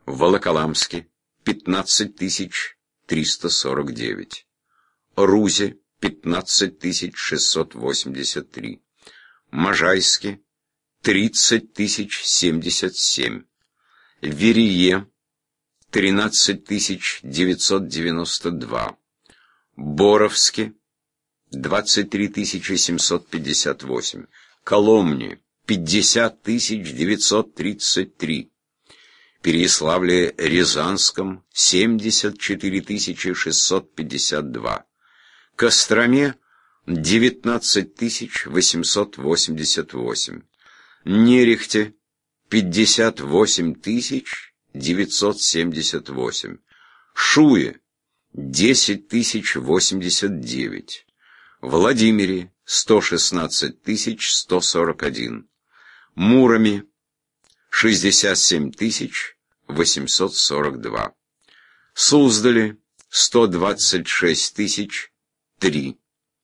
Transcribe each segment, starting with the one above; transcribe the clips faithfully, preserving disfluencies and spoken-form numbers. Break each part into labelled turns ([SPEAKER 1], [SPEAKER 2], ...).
[SPEAKER 1] В Волоколамске пятнадцать тысяч триста сорок девять. Рузе пятнадцать тысяч шестьсот восемьдесят три. Можайске тридцать тысяч семьдесят семь. Верее тринадцать тысяч девятьсот девяносто два. Боровске двадцать три тысячи семьсот пятьдесят восемь. Коломне пятьдесят тысяч девятьсот тридцать три. Переяславле-Рязанском семьдесят четыре тысячи шестьсот пятьдесят два. Костроме девятнадцать тысяч восемьсот восемьдесят восемь. Нерехте пятьдесят восемь тысяч девятьсот семьдесят восемь. Шуе десять тысяч восемьдесят девять. Владимире сто шестнадцать тысяч сто сорок один. Муроме шестьдесят семь тысяч восемьсот сорок два. Суздале сто двадцать шесть тысяч три.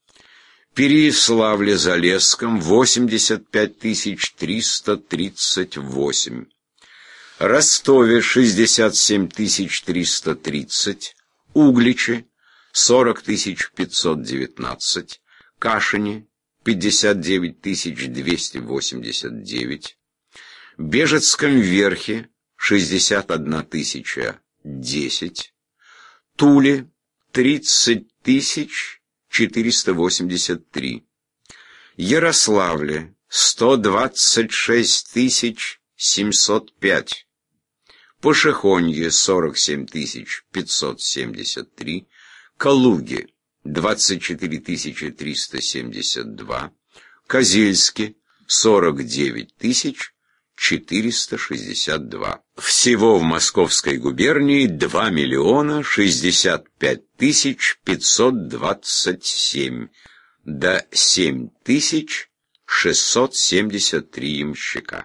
[SPEAKER 1] Переяславле-Залесском восемьдесят пять тысяч триста тридцать восемь. Ростове шестьдесят семь тысяч триста тридцать. Угличе сорок тысяч пятьсот девятнадцать. Кашине пятьдесят девять тысяч двести восемьдесят девять. Бежецком Верхе шестьдесят одна тысяча десять. Туле тридцать тысяч четыреста восемьдесят три. Ярославле сто двадцать шесть тысяч семьсот пять. Пошехонье сорок семь тысяч пятьсот семьдесят три. Калуге двадцать четыре тысячи триста семьдесят два. Козельске сорок девять тысяч четыреста шестьдесят два. Всего в Московской губернии два миллиона шестьдесят пять тысяч пятьсот двадцать семь, да семь тысяч шестьсот семьдесят три ямщика.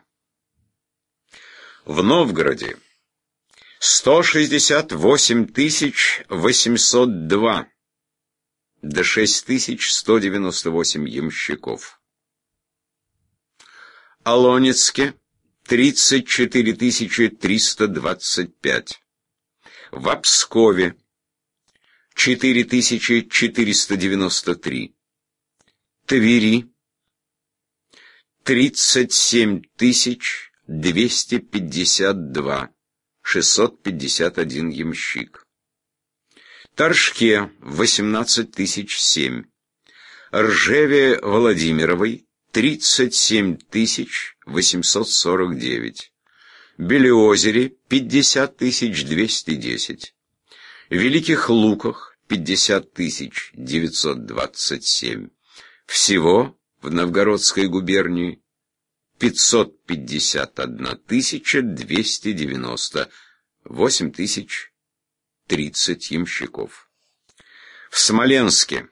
[SPEAKER 1] В Новгороде сто шестьдесят восемь тысяч восемьсот два, да шесть тысяч сто девяносто восемь ямщиков. Олонецке тридцать четыре тысячи триста двадцать пять. В Пскове четыре тысячи четыреста девяносто три. Твери тридцать семь тысяч двести пятьдесят два, шестьсот пятьдесят один ямщик. Торжке восемнадцать тысяч семь. Ржеве Владимировой тридцать семь тысяч восемьсот сорок девять. Белеозере пятьдесят тысяч двести десять. Великих Луках пятьдесят тысяч девятьсот двадцать семь. Всего в Новгородской губернии пятьсот пятьдесят одна тысяча двести девяносто, восемь тысяч тридцать ямщиков. В Смоленске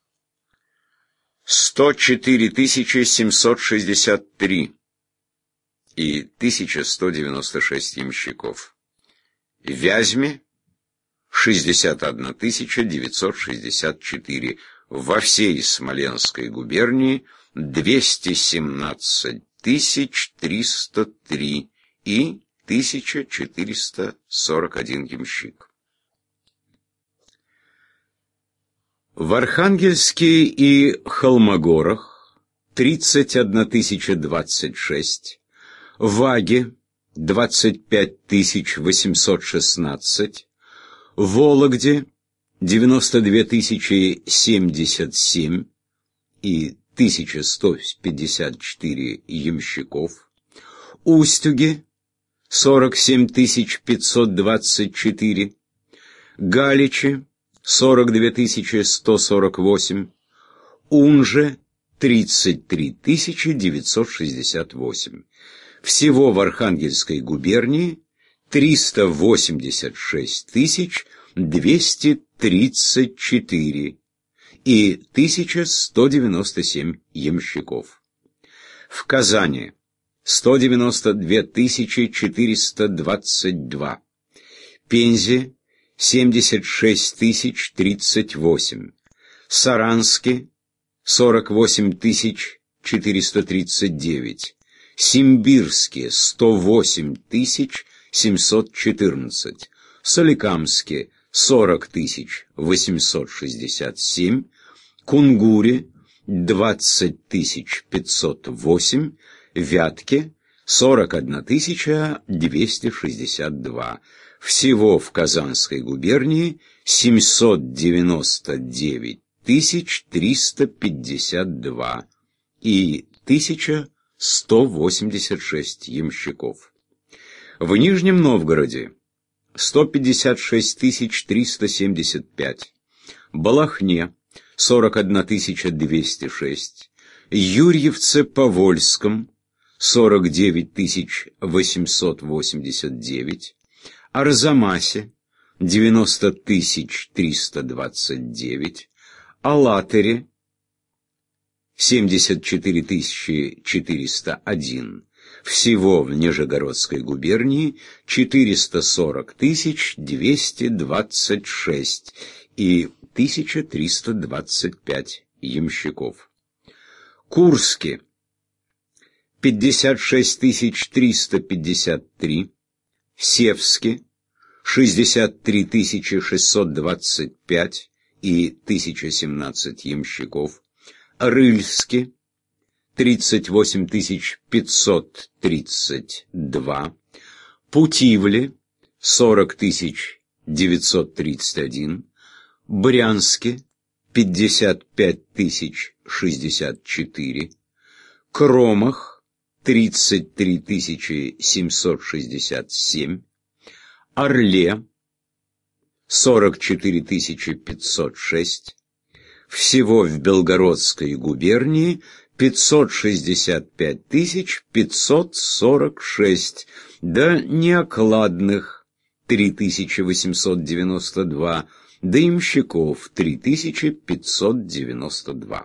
[SPEAKER 1] сто четыре тысячи семьсот шестьдесят три и тысяча сто девяносто шесть ямщиков. В Вязьме шестьдесят одна тысяча девятьсот шестьдесят четыре. Во всей Смоленской губернии двести семнадцать тысяч триста три и тысяча четыреста сорок один ямщик. В Архангельске и Холмогорах тридцать одна тысяча двадцать шесть, в Ваге двадцать пять тысяч восемьсот шестнадцать, в Вологде девяносто две тысячи семьдесят семь и тысяча сто пятьдесят четыре ямщиков, Устюге сорок семь тысяч пятьсот двадцать четыре, Галиче сорок две тысячи сто сорок восемь, Унже тридцать три тысячи девятьсот шестьдесят восемь. Всего в Архангельской губернии триста восемьдесят шесть тысяч двести тридцать четыре и тысяча сто девяносто семь ямщиков. В Казани сто девяносто две тысячи четыреста двадцать два, Пензе семьдесят шесть тысяч тридцать восемь, Саранске сорок восемь тысяч четыреста тридцать девять, Симбирске сто восемь тысяч семьсот четырнадцать, Соликамске — сорок тысяч восемьсот шестьдесят семь, Кунгуре — двадцать тысяч пятьсот восемь, Вятке — сорок одна тысяча двести шестьдесят два. Всего в Казанской губернии семьсот девяносто девять тысяч триста пятьдесят два и тысяча сто восемьдесят шесть ямщиков. В Нижнем Новгороде сто пятьдесят шесть тысяч триста семьдесят пять, Балахне — сорок одна тысяча двести шесть, Юрьевце-Повольском — сорок девять тысяч восемьсот восемьдесят девять, Арзамасе — девяносто тысяч триста двадцать девять, Алатыре — семьдесят четыре тысячи четыреста один. Всего в Нижегородской губернии четыреста сорок тысяч двести двадцать шесть и тысяча триста двадцать пять ямщиков. Курске — пятьдесят шесть тысяч триста пятьдесят три, Севске — шестьдесят три тысячи шестьсот двадцать пять и тысяча семнадцать ямщиков, Рыльске — тридцать восемь тысяч пятьсот тридцать два, Путивле — сорок тысяч девятьсот тридцать один, Брянске — пятьдесят пять тысяч шестьдесят четыре, Кромах — тридцать три тысячи семьсот шестьдесят семь, Орле — сорок четыре тысячи пятьсот шесть. Всего в Белгородской губернии пятьсот шестьдесят пять тысяч пятьсот сорок шесть, да неокладных три тысячи восемьсот девяносто два, да ямщиков три тысячи пятьсот девяносто два.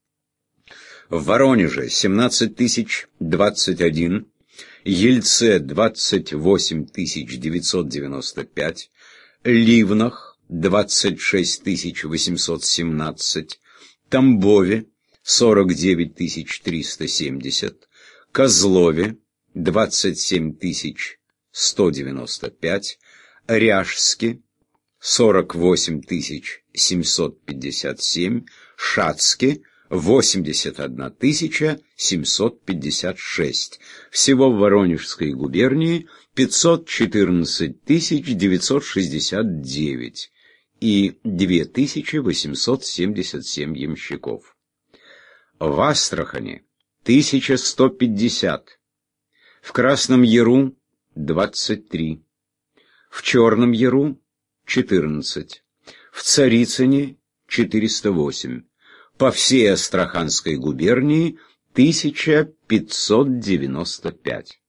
[SPEAKER 1] В Воронеже семнадцать тысяч двадцать один, Ельце двадцать восемь тысяч девятьсот девяносто пять, Ливнах двадцать шесть тысяч восемьсот семнадцать, Тамбове сорок девять тысяч триста семьдесят, Козлове двадцать семь тысяч сто девяносто пять, Ряжске сорок восемь тысяч семьсот пятьдесят семь, Шацке восемьдесят одна тысяча семьсот пятьдесят шесть. Всего в Воронежской губернии пятьсот четырнадцать тысяч девятьсот шестьдесят девять и две тысячи восемьсот семьдесят семь ямщиков. В Астрахани тысяча сто пятьдесят, в Красном Яру двадцать три, в Черном Яру четырнадцать, в Царицыне четыреста восемь. По всей Астраханской губернии тысяча пятьсот девяносто пять.